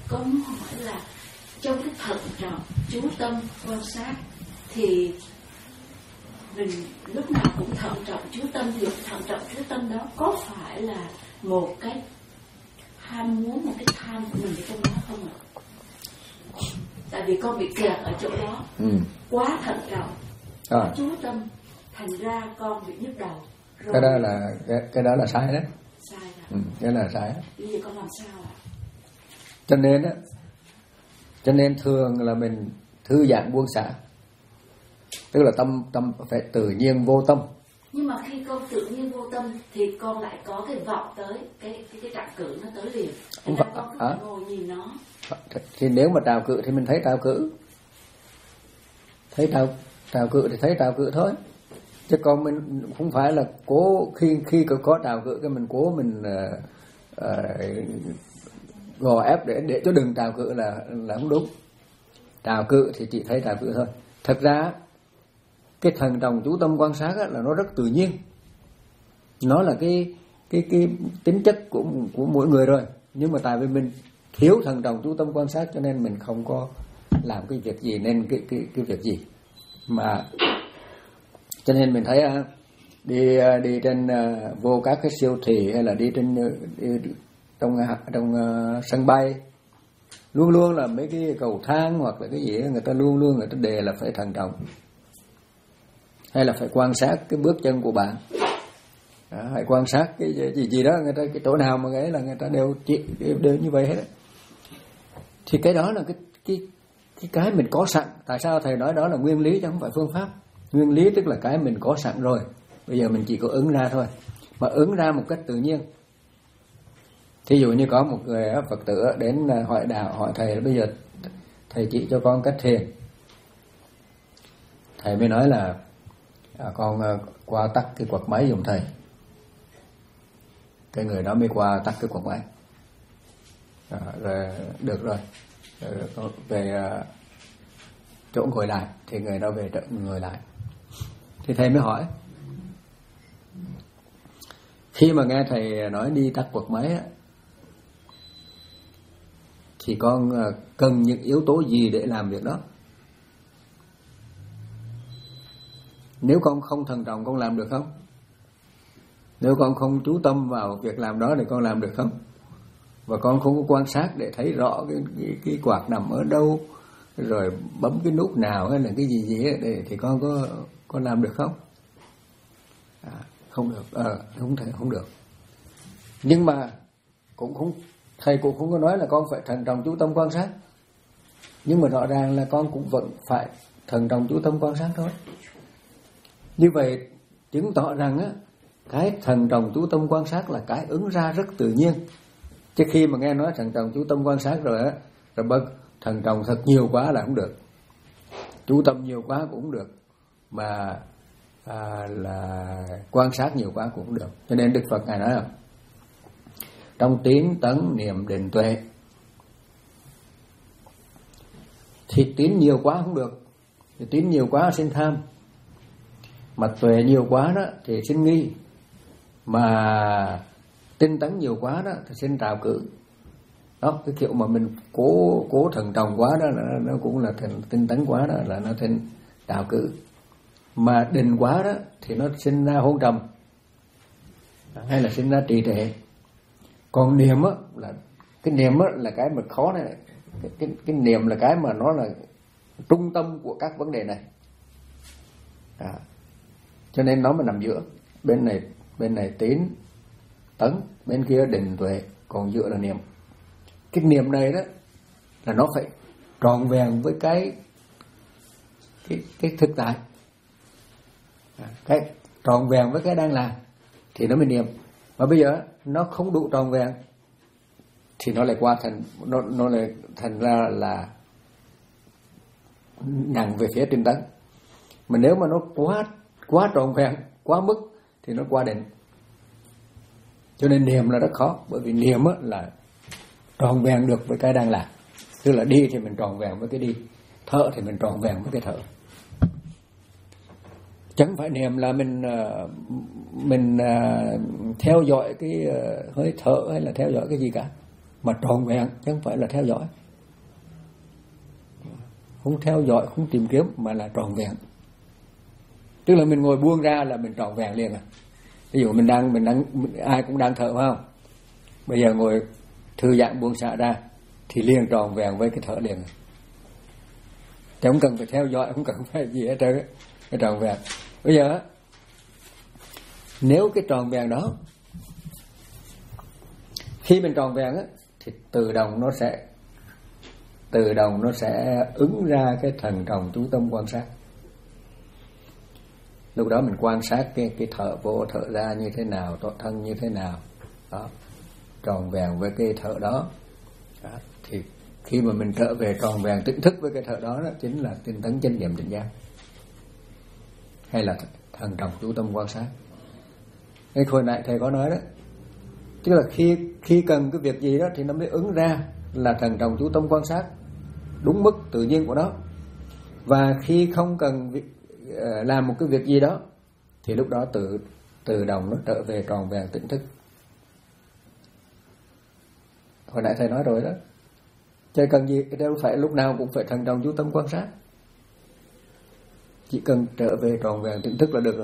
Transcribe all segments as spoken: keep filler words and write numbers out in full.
con muốn hỏi là trong cái thận trọng chú tâm quan sát thì mình lúc nào cũng thận trọng chú tâm, thì thận trọng chú tâm đó có phải là một cái ham muốn, một cái tham của mình ở trong đó không ạ? Tại vì con bị kẹt ở chỗ đó, ừ. quá thận trọng, à. chú tâm, thành ra con bị nhức đầu. Rồi cái đó là cái, cái đó là sai đấy. Sai rồi. Ừ, cái đó là sai. Bây giờ con làm sao ạ? Cho nên á, cho nên thường là mình thư giãn buông xả, tức là tâm tâm phải tự nhiên vô tâm. Nhưng mà khi con tự nhiên vô tâm thì con lại có cái vọng tới cái cái cái trạng cử nó tới liền. Không phải, con cứ phải ngồi nhìn nó. Thì nếu mà trào cự thì mình thấy trào cự, thấy trào trào cự thì thấy trào cự thôi. Chứ còn mình không phải là cố khi khi có, có trào cự cái mình cố mình uh, uh, gò ép để để cho đừng trào cự là là không đúng. Trào cự thì chỉ thấy trào cự thôi. Thật ra cái thần trọng chú tâm quan sát là nó rất tự nhiên, nó là cái cái cái tính chất của của mỗi người rồi. Nhưng mà tại vì mình thiếu thần trọng chú tâm quan sát cho nên mình không có làm cái việc gì nên cái cái cái việc gì mà cho nên mình thấy đi đi trên vô các cái siêu thị hay là đi trên đi trong trong uh, sân bay, luôn luôn là mấy cái cầu thang hoặc là cái gì đó, người ta luôn luôn người ta đề là phải thận trọng, hay là phải quan sát cái bước chân của bạn, đó, hãy quan sát cái gì gì đó, người ta cái chỗ nào mà cái là người ta đều đều, đều như vậy hết. Thì cái đó là cái cái cái cái mình có sẵn. Tại sao thầy nói đó là nguyên lý chứ không phải phương pháp? Nguyên lý tức là cái mình có sẵn rồi, bây giờ mình chỉ có ứng ra thôi, mà ứng ra một cách tự nhiên. Thí dụ như có một người Phật tử đến hỏi đạo, hỏi thầy là bây giờ thầy chỉ cho con cách thiền. Thầy mới nói là à, con qua tắt cái quạt máy giùm thầy. Cái người đó mới qua tắt cái quạt máy. À, rồi được rồi, rồi về chỗ ngồi lại thì người đó về chỗ ngồi lại. Thì thầy mới hỏi, khi mà nghe thầy nói đi tắt quạt máy á, thì con cần những yếu tố gì để làm việc đó? Nếu con không thận trọng con làm được không? Nếu con không chú tâm vào việc làm đó thì con làm được không? Và con không có quan sát để thấy rõ cái, cái, cái quạt nằm ở đâu, rồi bấm cái nút nào hay là cái gì gì ấy, để, thì con có con làm được không? À, không được, à, không thể không được. Nhưng mà cũng không, thầy cũng không có nói là con phải thận trọng chú tâm quan sát. Nhưng mà rõ ràng là con cũng vẫn phải thận trọng chú tâm quan sát thôi. Như vậy chứng tỏ rằng á, cái thận trọng chú tâm quan sát là cái ứng ra rất tự nhiên. Chứ khi mà nghe nói thận trọng chú tâm quan sát rồi á, rồi bật thận trọng thật nhiều quá là không được, chú tâm nhiều quá cũng không được, mà à, là quan sát nhiều quá cũng không được. Cho nên Đức Phật Ngài nói là trong tín tấn niệm định tuệ, thì tín nhiều quá không được, thì tín nhiều quá sinh tham, mà tuệ nhiều quá đó thì sinh nghi, mà tinh tấn nhiều quá đó thì sinh trào cử. Đó, cái kiểu mà mình cố cố thận trọng quá đó là nó cũng là thành tinh tấn quá đó là nó thành trào cử, mà định quá đó thì nó sinh ra hôn trầm, hay là sinh ra trì trệ. Còn niệm á là cái niệm á là cái mà khó này, cái, cái cái niệm là cái mà nó là trung tâm của các vấn đề này. À, cho nên nó mà nằm giữa, bên này bên này tín tấn, bên kia định tuệ, còn giữa là niệm. Cái niệm này đó là nó phải trọn vẹn với cái cái cái thực tại, à, cái trọn vẹn với cái đang làm thì nó mới niệm. Mà bây giờ nó không đủ trọn vẹn thì nó lại qua thành nó nó lại thành ra là nặng về phía tinh tấn. Mà nếu mà nó quá quá trọn vẹn, quá mức thì nó qua định. Cho nên niệm là rất khó, bởi vì niệm là trọn vẹn được với cái đang làm. Tức là đi thì mình trọn vẹn với cái đi, thở thì mình trọn vẹn với cái thở. Chẳng phải niệm là mình mình theo dõi cái hơi thở hay là theo dõi cái gì cả. mà trọn vẹn, chứ không phải là theo dõi. Không theo dõi, không tìm kiếm, mà là trọn vẹn. Tức là mình ngồi buông ra là mình trọn vẹn liền à. Ví dụ mình đang, mình đang, ai cũng đang thở phải không? Bây giờ ngồi thư giãn buông xả ra thì liền trọn vẹn với cái thở liền à. Chứ không cần phải theo dõi, không cần phải gì hết trơn, cái trọn vẹn. Bây giờ nếu cái trọn vẹn đó, khi mình trọn vẹn á, thì tự động nó sẽ tự động nó sẽ ứng ra cái thần trọng chú tâm quan sát. Lúc đó mình quan sát cái cái thở vô thở ra như thế nào, toàn thân như thế nào, đó, tròn vẹn với cái thở đó. Đó, thì khi mà mình trở về tròn vẹn tỉnh thức với cái thở đó, đó chính là tinh tấn chánh niệm định giác, hay là thần trọng chú tâm quan sát. Cái hồi nãy thầy có nói đó, tức là khi khi cần cái việc gì đó thì nó mới ứng ra là thần trọng chú tâm quan sát đúng mức tự nhiên của nó. Và khi không cần việc, làm một cái việc gì đó thì lúc đó tự tự động nó trở về tròn vẹn tỉnh thức. Hồi nãy thầy nói rồi đó, chứ cần gì đâu phải lúc nào cũng phải thần trọng chú tâm quan sát, chỉ cần trở về tròn vẹn tỉnh thức là được rồi.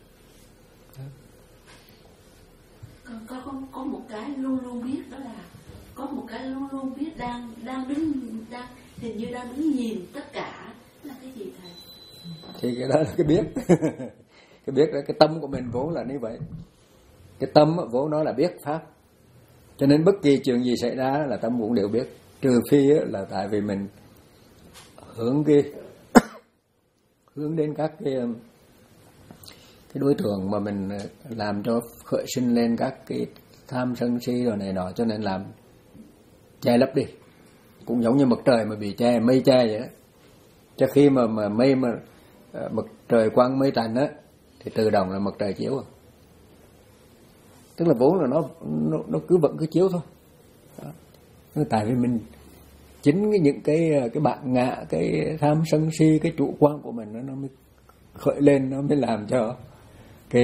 Có, có, có một cái luôn luôn biết, đó là có một cái luôn luôn biết đang đang đứng đang hình như đang đứng nhìn tất cả, là cái gì thầy? Thì cái đó là cái biết. Cái biết đó, cái tâm của mình vốn là như vậy. Cái tâm vốn nó là biết pháp, cho nên bất kỳ chuyện gì xảy ra là tâm cũng đều biết, trừ phi là tại vì mình hướng cái hướng đến các cái cái đối tượng mà mình làm cho khởi sinh lên các cái tham sân si rồi này nọ, cho nên làm che lấp đi. Cũng giống như mặt trời mà bị che, mây che vậy đó. Cho khi mà mà mây mà mặt trời quang mây tạnh á thì tự động là mặt trời chiếu à. Tức là vốn là nó nó, nó cứ vẫn cứ chiếu thôi. Đó. Tại vì mình chính cái những cái cái bạn ngạ, cái tham sân si, cái chủ quan của mình nó nó mới khởi lên, nó mới làm cho cái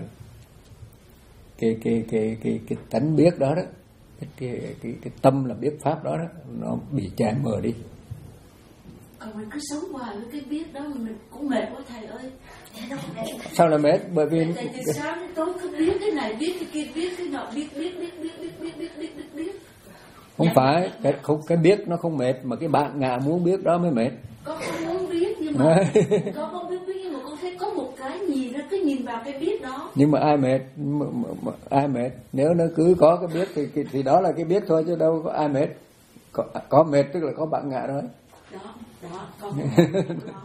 cái cái cái cái cái tánh biết đó đó, cái cái cái, cái tâm là biết pháp đó đó, nó bị che mờ đi. Còn mình cứ sống hoài với cái biết đó mà mình cũng mệt quá thầy ơi. Sao là mệt? Bởi vì thầy từ sáng đến tối cứ biết cái này, biết cái kia, biết cái nọ, biết biết biết biết biết biết biết biết biết biết. Không phải cái không cái biết nó không mệt, mà cái bạn ngạ muốn biết đó mới mệt. Con không muốn biết nhưng mà con không biết biết nhưng mà con thấy có một cái nhìn, nó cứ nhìn vào cái biết đó. Nhưng mà ai mệt? Mà, mà, mà, ai mệt? Nếu nó cứ có cái biết thì, thì thì đó là cái biết thôi, chứ đâu có ai mệt. Có, có mệt tức là có bạn ngạ thôi. Đó, đó, con đó.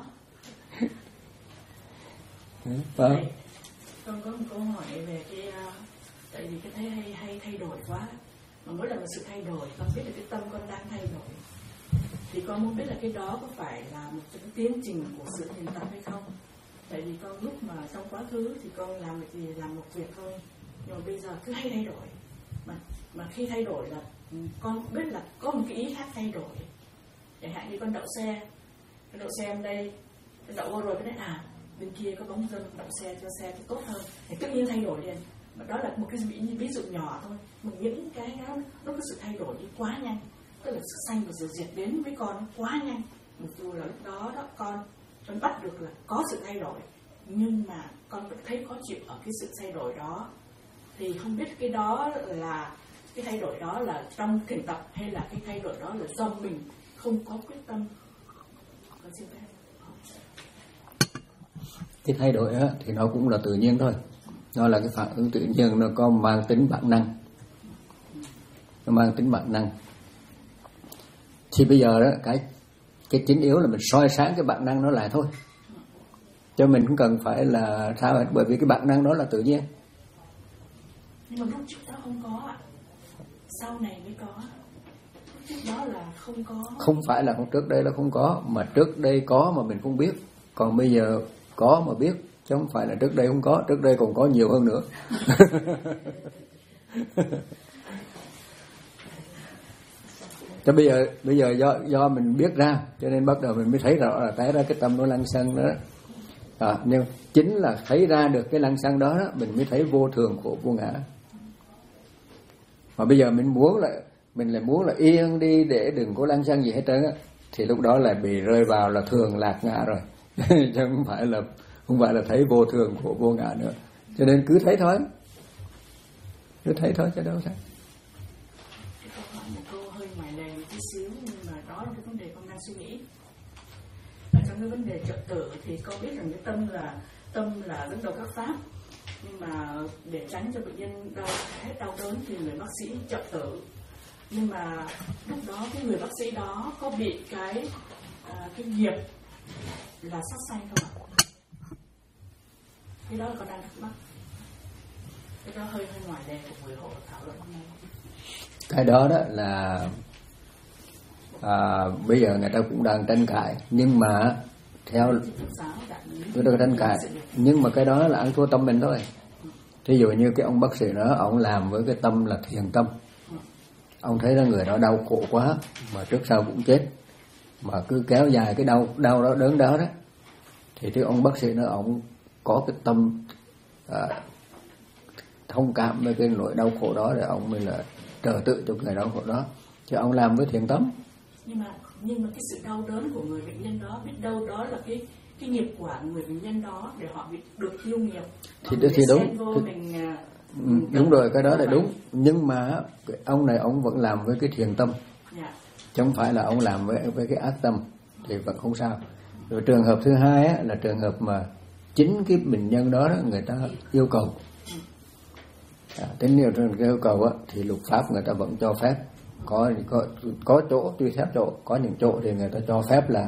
Thầy, con có một câu hỏi về cái uh, tại vì cái thấy hay hay thay đổi quá, mà mỗi lần một sự thay đổi con biết là cái tâm con đang thay đổi, thì con muốn biết là cái đó có phải là một cái tiến trình của sự hiện tập hay không. Tại vì con lúc mà trong quá khứ thì con làm việc gì làm một việc thôi, nhưng mà bây giờ cứ hay thay đổi, mà mà khi thay đổi là con biết là có một cái ý khác thay đổi. Chẳng hạn như con đậu xe, con đậu xe ở đây, con đậu vô rồi cái đấy à bên kia có bóng dâm, đậu xe cho xe cho tốt hơn, thì tự nhiên thay đổi liền. Mà đó là một cái ví, ví dụ nhỏ thôi, mà những cái đó nó có sự thay đổi đi quá nhanh, tức là sự sanh và sự diệt đến với con quá nhanh. Mặc dù là lúc đó đó con con bắt được là có sự thay đổi, nhưng mà con vẫn thấy khó chịu ở cái sự thay đổi đó. Thì không biết cái đó là cái thay đổi đó là trong thiền tập, hay là cái thay đổi đó là do mình không có quyết tâm. Con xin phép. Cái thay đổi á, thì nó cũng là tự nhiên thôi. Nó là cái phản ứng tự nhiên, nó có mang tính bản năng. Nó mang tính bản năng. Thì bây giờ đó, cái cái chính yếu là mình soi sáng cái bản năng nó lại thôi. Cho mình không cần phải là sao hết, bởi vì cái bản năng đó là tự nhiên. Nhưng mà lúc trước đó không có ạ. Sau này mới có. Lúc trước đó là không có. Không phải là không, trước đây là không có, mà trước đây có mà mình không biết. Còn bây giờ có mà biết, chứ không phải là trước đây không có, trước đây còn có nhiều hơn nữa. Cho bây giờ bây giờ do do mình biết ra, cho nên bắt đầu mình mới thấy rõ là té ra cái tâm nó lăng xăng đó. À, nhưng chính là thấy ra được cái lăng xăng đó, đó mình mới thấy vô thường của vô ngã. Mà bây giờ mình muốn là mình lại muốn là yên đi để đừng có lăng xăng gì hết trơn á, thì lúc đó lại bị rơi vào là thường lạc ngã rồi. Chứ không phải là không phải là thấy vô thường của vô ngã nữa. Cho nên cứ thấy thôi, cứ thấy thôi chứ đâu sao. Câu hỏi một câu hơi ngoài lề một tí xíu, nhưng mà đó là cái vấn đề con đang suy nghĩ. Ở trong cái vấn đề trật tự thì con biết rằng cái tâm là tâm là dẫn đầu các pháp, nhưng mà để tránh cho bệnh nhân đau hết đau đớn thì người bác sĩ trật tự. Nhưng mà lúc đó cái người bác sĩ đó có bị cái à, cái nghiệp là sát sanh không ạ? Cái đó là con đang thắc mắc. Cái đó hơi hơi ngoài đề của buổi hội thảo luận hôm nay. Cái đó đó là à, bây giờ người ta cũng đang tranh cãi, nhưng mà theo người ta tranh cãi, nhưng mà cái đó là ăn thua tâm mình thôi. Thí dụ như cái ông bác sĩ đó, ông làm với cái tâm là thiền tâm, ông thấy là người đó đau khổ quá mà trước sau cũng chết, mà cứ kéo dài cái đau đau đó đớn đó đó, thì cái ông bác sĩ đó ông có cái tâm à, thông cảm với cái nỗi đau khổ đó, để ông mới là trợ tự cho người đau khổ đó, chứ ông làm với thiền tâm. Nhưng mà nhưng mà cái sự đau đớn của người bệnh nhân đó, biết đâu đó là cái cái nghiệp quả người bệnh nhân đó để họ bị được tiêu nghiệp. Thì thì đúng. Thì, mình, ừ, đúng rồi, cái đó là đúng. Nhưng mà ông này ông vẫn làm với cái thiền tâm, yeah. Chứ không phải là ông làm với với cái ác tâm, thì vẫn không sao. Rồi trường hợp thứ hai á, là trường hợp mà chính cái bệnh nhân đó, đó người ta yêu cầu. À, tính nhiều trường yêu cầu á, thì luật pháp người ta vẫn cho phép. Có có có chỗ tùy theo chỗ, có những chỗ thì người ta cho phép là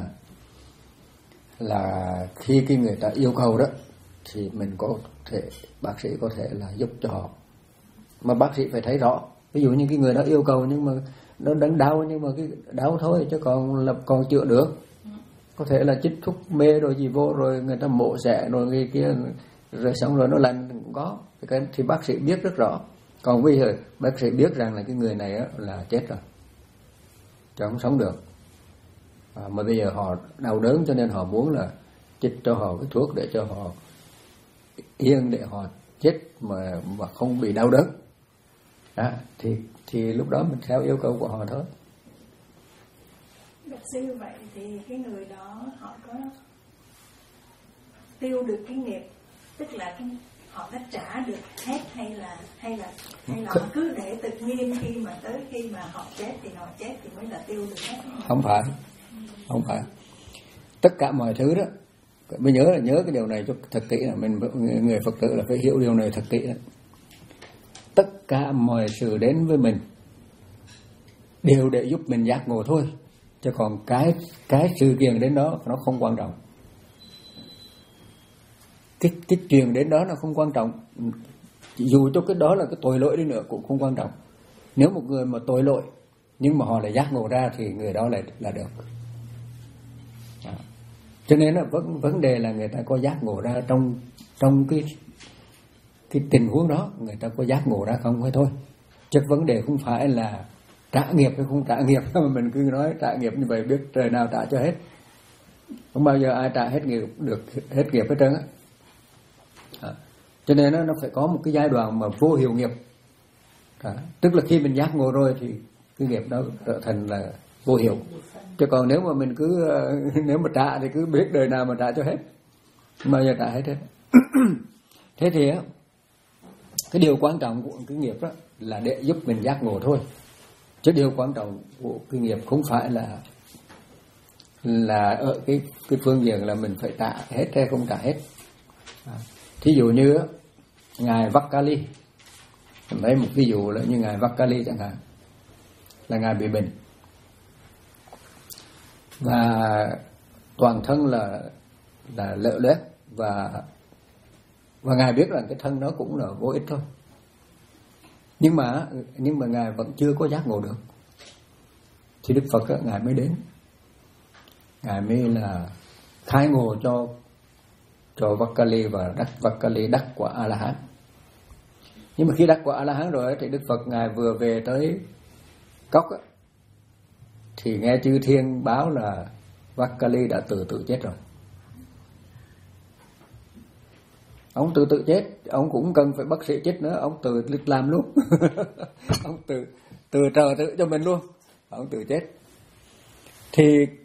là khi cái người ta yêu cầu đó thì mình có thể, bác sĩ có thể là giúp cho họ, mà bác sĩ phải thấy rõ. Ví dụ như cái người đó yêu cầu nhưng mà nó đang đau, nhưng mà cái đau thôi chứ còn là còn chữa được, có thể là chích thuốc mê rồi gì vô rồi người ta mổ xẻ rồi người kia rồi xong rồi nó lành cũng có. Cái thì bác sĩ biết rất rõ. Còn bây giờ bác sĩ biết rằng là cái người này á, là chết rồi, chứ không sống được. À, mà bây giờ họ đau đớn cho nên họ muốn là chích cho họ cái thuốc để cho họ yên, để họ chết mà mà không bị đau đớn. Đó, thì thì lúc đó mình theo yêu cầu của họ thôi. Bác sĩ như vậy thì cái người đó họ có tiêu được cái nghiệp, tức là cái, họ đã trả được hết, hay là hay là hay là họ cứ để tự nhiên khi mà tới khi mà họ chết thì họ chết thì mới là tiêu được hết? Không phải, không phải. Tất cả mọi thứ đó, mới nhớ là nhớ cái điều này cho thật kỹ, là mình người Phật tử là phải hiểu điều này thật kỹ đó. Tất cả mọi sự đến với mình đều để giúp mình giác ngộ thôi, chứ còn cái cái sự kiện đến đó nó không quan trọng. Cái cái chuyện đến đó nó không quan trọng, dù cho cái đó là cái tội lỗi đi nữa cũng không quan trọng. Nếu một người mà tội lỗi nhưng mà họ lại giác ngộ ra thì người đó lại là được. Đó. Cho nên là vấn vấn đề là người ta có giác ngộ ra trong trong cái cái tình huống đó, người ta có giác ngộ ra không hay thôi. Chứ vấn đề không phải là trả nghiệp hay không trả nghiệp, mà mình cứ nói trả nghiệp như vậy biết trời nào trả cho hết. Không bao giờ ai trả hết nghiệp được hết nghiệp hết trơn á. À, cho nên nó, nó phải có một cái giai đoạn mà vô hiệu nghiệp. À, tức là khi mình giác ngộ rồi thì cái nghiệp đó trở thành là vô hiệu. Chứ còn nếu mà mình cứ nếu mà trả thì cứ biết đời nào mà trả cho hết, không bao giờ trả hết hết. Thế thì á, cái điều quan trọng của cái nghiệp đó là để giúp mình giác ngộ thôi. Chứ điều quan trọng của cái nghiệp không phải là là ở cái cái phương diện là mình phải trả hết hay không trả hết. À, thí dụ như ngài Vakkali, lấy một ví dụ là như ngài Vakkali chẳng hạn, là ngài bị bệnh và toàn thân là là lở loét, và và ngài biết rằng cái thân đó cũng là vô ích thôi, nhưng mà nhưng mà ngài vẫn chưa có giác ngộ được. Thì Đức Phật đó, ngài mới đến, ngài mới là khai ngộ cho cho Vakkali và đắc Vakkali đắc quả A La Hán. Nhưng mà khi đắc quả A La Hán rồi thì Đức Phật ngài vừa về tới cốc đó, thì nghe chư thiên báo là Vakkali đã tự tự chết rồi. Ông tự tự chết, ông cũng cần phải bác sĩ chết nữa, ông tự làm luôn. Ông tự từ trời tự cho mình luôn, ông tự chết. Thì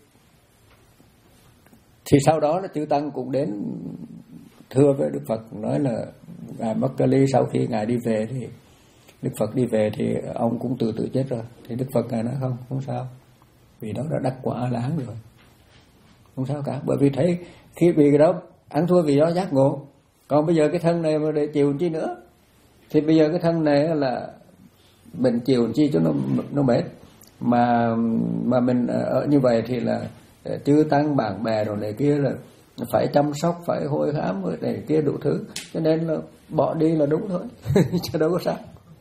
thì sau đó là chư tăng cũng đến thưa với Đức Phật, nói là ngài Makkhali sau khi ngài đi về thì Đức Phật đi về thì ông cũng từ tự chết rồi. Thì Đức Phật ngài nói không, không sao, vì đó đã đắc quả A-la-hán rồi, không sao cả. Bởi vì thấy khi vì cái đó ăn thua vì đó giác ngộ. Còn bây giờ cái thân này mà để chịu chi nữa, thì bây giờ cái thân này là mình chịu chi cho nó nó mệt, mà mà mình ở như vậy thì là chư tăng bạn bè rồi này kia là phải chăm sóc, phải hôi hám rồi này kia đủ thứ, cho nên là bỏ đi là đúng thôi. Chứ đâu có sao,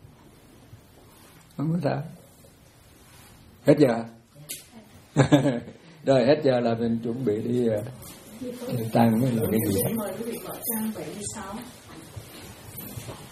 không có sao. Hết giờ. Rồi hết giờ là mình chuẩn bị đi tăng mới là cái gì. Mời quý vị mở trang bảy mươi sáu.